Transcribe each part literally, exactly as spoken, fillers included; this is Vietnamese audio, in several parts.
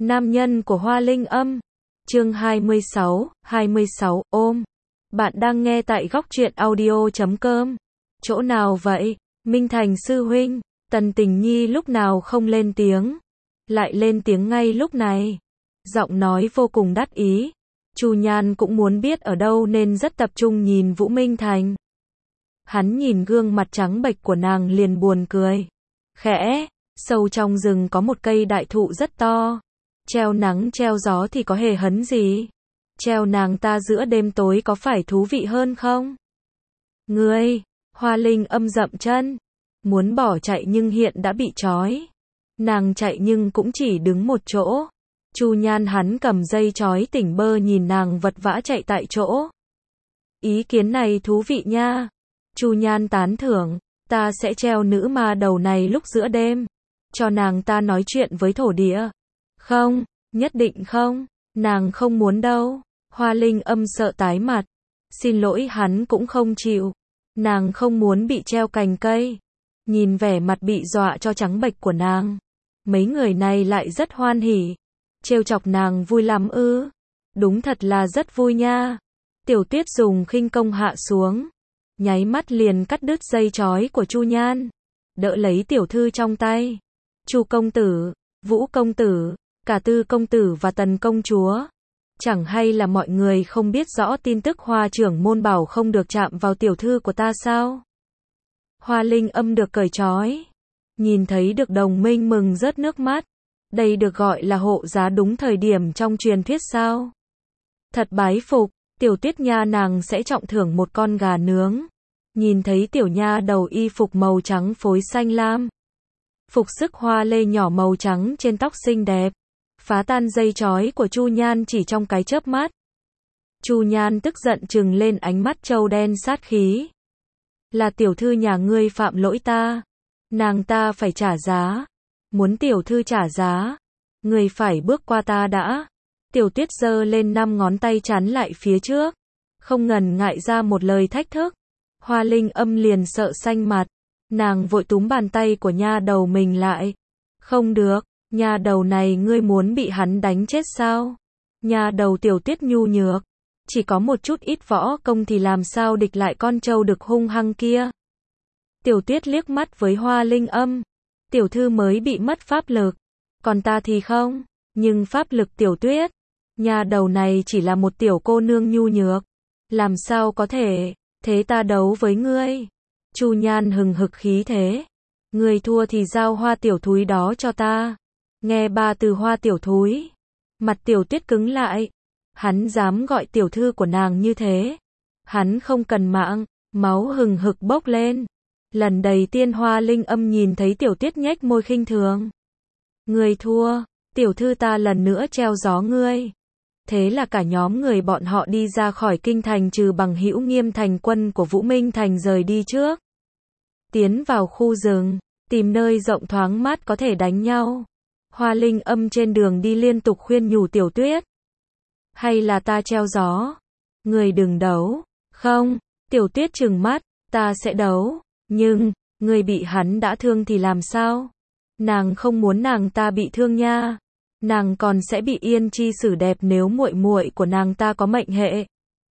Nam nhân của Hoa Linh Âm. Chương hai mươi sáu, hai mươi sáu, ôm. Bạn đang nghe tại góc truyện audio chấm com. Chỗ nào vậy? Minh Thành sư huynh. Tần Tình Nhi lúc nào không lên tiếng, lại lên tiếng ngay lúc này. Giọng nói vô cùng đắc ý. Chu Nhan cũng muốn biết ở đâu nên rất tập trung nhìn Vũ Minh Thành. Hắn nhìn gương mặt trắng bệch của nàng liền buồn cười. Khẽ, sâu trong rừng có một cây đại thụ rất to. Treo nắng treo gió thì có hề hấn gì. Treo nàng ta giữa đêm tối có phải thú vị hơn không? Ngươi, Hoa Linh Âm dậm chân. Muốn bỏ chạy nhưng hiện đã bị trói. Nàng chạy nhưng cũng chỉ đứng một chỗ. Chu Nhan hắn cầm dây trói tỉnh bơ nhìn nàng vật vã chạy tại chỗ. Ý kiến này thú vị nha. Chu Nhan tán thưởng. Ta sẽ treo nữ ma đầu này lúc giữa đêm. Cho nàng ta nói chuyện với thổ địa. Không, nhất định không. Nàng không muốn đâu. Hoa Linh Âm sợ tái mặt. Xin lỗi hắn cũng không chịu. Nàng không muốn bị treo cành cây. Nhìn vẻ mặt bị dọa cho trắng bệch của nàng. Mấy người này lại rất hoan hỉ. Trêu chọc nàng vui lắm ư? Đúng thật là rất vui nha. Tiểu Tuyết dùng khinh công hạ xuống. Nháy mắt liền cắt đứt dây trói của Chu Nhan. Đỡ lấy tiểu thư trong tay. Chu công tử, Vũ công tử, cả Tư công tử và Tần công chúa. Chẳng hay là mọi người không biết rõ tin tức Hoa trưởng môn bảo không được chạm vào tiểu thư của ta sao? Hoa Linh Âm được cởi trói. Nhìn thấy được đồng minh mừng rớt nước mắt. Đây được gọi là hộ giá đúng thời điểm trong truyền thuyết sao? Thật bái phục, tiểu Tuyết nha nàng sẽ trọng thưởng một con gà nướng. Nhìn thấy tiểu nha đầu y phục màu trắng phối xanh lam. Phục sức hoa lê nhỏ màu trắng trên tóc xinh đẹp. Phá tan dây trói của Chu Nhan chỉ trong cái chớp mắt. Chu Nhan tức giận trừng lên ánh mắt trâu đen sát khí. Là tiểu thư nhà ngươi phạm lỗi ta. Nàng ta phải trả giá. Muốn tiểu thư trả giá. Ngươi phải bước qua ta đã. Tiểu Tuyết giơ lên năm ngón tay chắn lại phía trước. Không ngần ngại ra một lời thách thức. Hoa Linh Âm liền sợ xanh mặt. Nàng vội túm bàn tay của nha đầu mình lại. Không được, nha đầu này ngươi muốn bị hắn đánh chết sao? Nha đầu Tiểu Tuyết nhu nhược. Chỉ có một chút ít võ công thì làm sao địch lại con trâu đực hung hăng kia. Tiểu Tuyết liếc mắt với Hoa Linh Âm. Tiểu thư mới bị mất pháp lực. Còn ta thì không. Nhưng pháp lực Tiểu Tuyết. Nha đầu này chỉ là một tiểu cô nương nhu nhược. Làm sao có thể. Thế ta đấu với ngươi. Chu Nhan hừng hực khí thế. Ngươi thua thì giao hoa tiểu thúi đó cho ta. Nghe ba từ hoa tiểu thúi. Mặt Tiểu Tuyết cứng lại. Hắn dám gọi tiểu thư của nàng như thế. Hắn không cần mạng. Máu hừng hực bốc lên. Lần đầu tiên Hoa Linh Âm nhìn thấy Tiểu Tuyết nhếch môi khinh thường. Ngươi thua. Tiểu thư ta lần nữa treo gió ngươi. Thế là cả nhóm người bọn họ đi ra khỏi kinh thành trừ bằng hữu Nghiêm thành quân của Vũ Minh Thành rời đi trước. Tiến vào khu rừng, tìm nơi rộng thoáng mát có thể đánh nhau. Hoa Linh Âm trên đường đi liên tục khuyên nhủ Tiểu Tuyết. Hay là ta treo gió? Người đừng đấu. Không, Tiểu Tuyết trừng mắt, ta sẽ đấu. Nhưng, người bị hắn đã thương thì làm sao? Nàng không muốn nàng ta bị thương nha. Nàng còn sẽ bị yên chi xử đẹp nếu muội muội của nàng ta có mệnh hệ.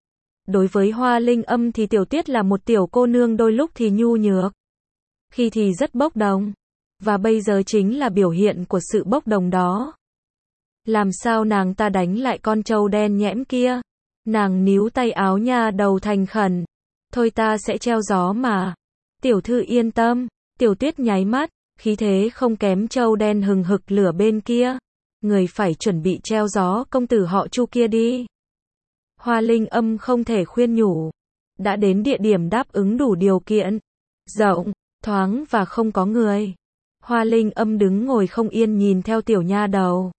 Đối với Hoa Linh Âm thì Tiểu Tuyết là một tiểu cô nương đôi lúc thì nhu nhược. Khi thì rất bốc đồng. Và bây giờ chính là biểu hiện của sự bốc đồng đó. Làm sao nàng ta đánh lại con trâu đen nhẽm kia? Nàng níu tay áo nha đầu thành khẩn. Thôi ta sẽ treo gió mà. Tiểu thư yên tâm. Tiểu Tuyết nháy mắt. Khí thế không kém trâu đen hừng hực lửa bên kia. Người phải chuẩn bị treo gió công tử họ Chu kia đi. Hoa Linh Âm không thể khuyên nhủ. Đã đến địa điểm đáp ứng đủ điều kiện. Rộng, thoáng và không có người. Hoa Linh Âm đứng ngồi không yên nhìn theo tiểu nha đầu.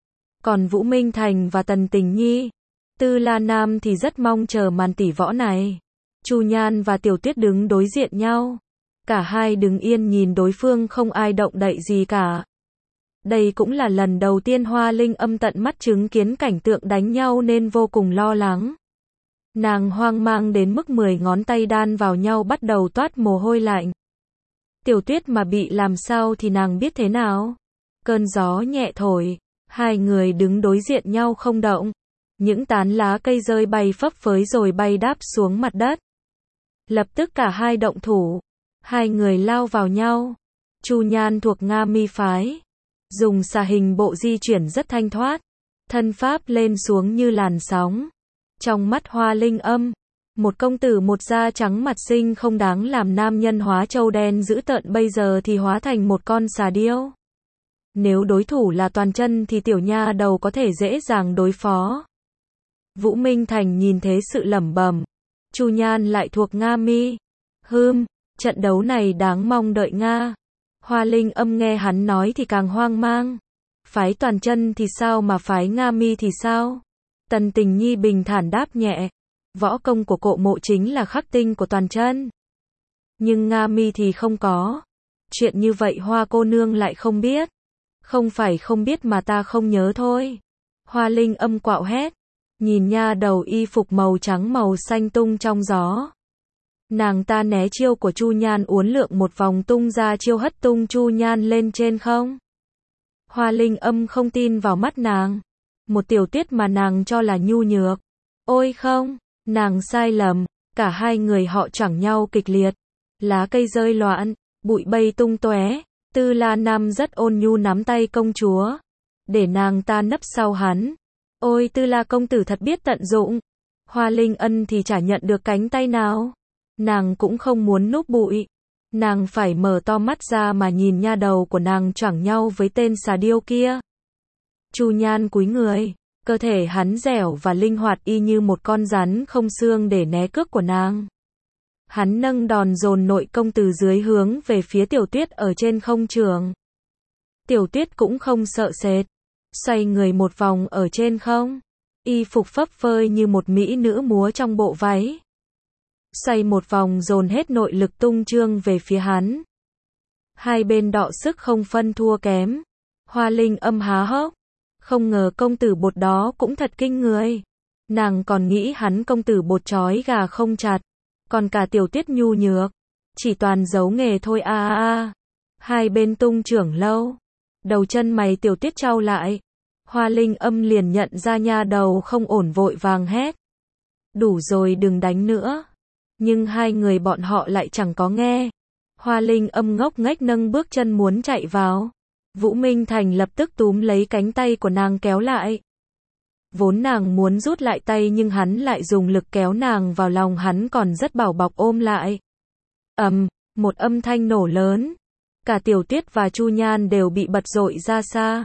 Còn Vũ Minh Thành và Tần Tình Nhi, Tư La Nam thì rất mong chờ màn tỷ võ này. Chu Nhan và Tiểu Tuyết đứng đối diện nhau. Cả hai đứng yên nhìn đối phương không ai động đậy gì cả. Đây cũng là lần đầu tiên Hoa Linh Âm tận mắt chứng kiến cảnh tượng đánh nhau nên vô cùng lo lắng. Nàng hoang mang đến mức mười ngón tay đan vào nhau bắt đầu toát mồ hôi lạnh. Tiểu Tuyết mà bị làm sao thì nàng biết thế nào? Cơn gió nhẹ thổi, Hai người đứng đối diện nhau không động. Những tán lá cây rơi bay phấp phới rồi bay đáp xuống mặt đất. Lập tức cả hai động thủ. Hai người lao vào nhau. Chu Nhan thuộc Nga Mi phái. Dùng xà hình bộ di chuyển rất thanh thoát. Thân pháp lên xuống như làn sóng. Trong mắt Hoa Linh Âm, một công tử một da trắng mặt xinh không đáng làm nam nhân hóa trâu đen dữ tợn bây giờ thì hóa thành một con xà điêu. Nếu đối thủ là Toàn Chân thì tiểu nha đầu có thể dễ dàng đối phó. Vũ Minh Thành nhìn thế sự lẩm bẩm. Chu Nhan lại thuộc Nga Mi. Hừm, trận đấu này đáng mong đợi Nga. Hoa Linh Âm nghe hắn nói thì càng hoang mang. Phái Toàn Chân thì sao mà phái Nga Mi thì sao? Tần Tình Nhi bình thản đáp nhẹ. Võ công của Cộ Mộ chính là khắc tinh của Toàn Chân. Nhưng Nga Mi thì không có. Chuyện như vậy Hoa cô nương lại không biết. Không phải không biết mà ta không nhớ thôi. Hoa Linh Âm quạo hét. Nhìn nha đầu y phục màu trắng màu xanh tung trong gió. Nàng ta né chiêu của Chu Nhan uốn lượn một vòng tung ra chiêu hất tung Chu Nhan lên trên không. Hoa Linh Âm không tin vào mắt nàng. Một Tiểu Tuyết mà nàng cho là nhu nhược. Ôi không, nàng sai lầm. Cả hai người họ chẳng nhau kịch liệt. Lá cây rơi loạn, bụi bay tung tóe. Tư La Nam rất ôn nhu nắm tay công chúa. Để nàng ta nấp sau hắn. Ôi Tư La công tử thật biết tận dụng. Hoa Linh Ân thì chả nhận được cánh tay nào. Nàng cũng không muốn núp bụi. Nàng phải mở to mắt ra mà nhìn nha đầu của nàng choảng nhau với tên xà điêu kia. Chu Nhan cúi người. Cơ thể hắn dẻo và linh hoạt y như một con rắn không xương để né cước của nàng. Hắn nâng đòn dồn nội công từ dưới hướng về phía Tiểu Tuyết ở trên không trường. Tiểu Tuyết cũng không sợ sệt. Xoay người một vòng ở trên không. Y phục phấp phới như một mỹ nữ múa trong bộ váy. Xoay một vòng dồn hết nội lực tung trương về phía hắn. Hai bên đọ sức không phân thua kém. Hoa Linh Âm há hốc. Không ngờ công tử bột đó cũng thật kinh người. Nàng còn nghĩ hắn công tử bột trói gà không chặt. Còn cả Tiểu Tuyết nhu nhược. Chỉ toàn giấu nghề thôi a a a. Hai bên tung trưởng lâu. Đầu chân mày Tiểu Tuyết trao lại. Hoa Linh Âm liền nhận ra nha đầu không ổn vội vàng hét. Đủ rồi đừng đánh nữa. Nhưng hai người bọn họ lại chẳng có nghe. Hoa Linh Âm ngốc nghếch nâng bước chân muốn chạy vào. Vũ Minh Thành lập tức túm lấy cánh tay của nàng kéo lại. Vốn nàng muốn rút lại tay nhưng hắn lại dùng lực kéo nàng vào lòng hắn còn rất bảo bọc ôm lại. Ầm, một âm thanh nổ lớn. Cả Tiểu Tuyết và Chu Nhan đều bị bật dội ra xa.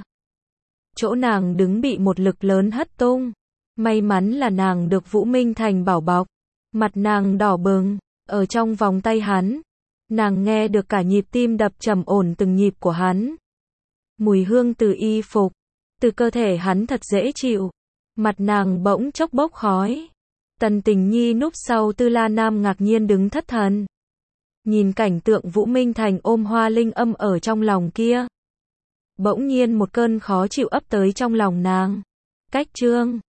Chỗ nàng đứng bị một lực lớn hất tung. May mắn là nàng được Vũ Minh Thành bảo bọc. Mặt nàng đỏ bừng, ở trong vòng tay hắn. Nàng nghe được cả nhịp tim đập trầm ổn từng nhịp của hắn. Mùi hương từ y phục, từ cơ thể hắn thật dễ chịu. Mặt nàng bỗng chốc bốc khói. Tần Tình Nhi núp sau Tư La Nam ngạc nhiên đứng thất thần. Nhìn cảnh tượng Vũ Minh Thành ôm Hoa Linh Âm ở trong lòng kia. Bỗng nhiên một cơn khó chịu ấp tới trong lòng nàng. Cách chương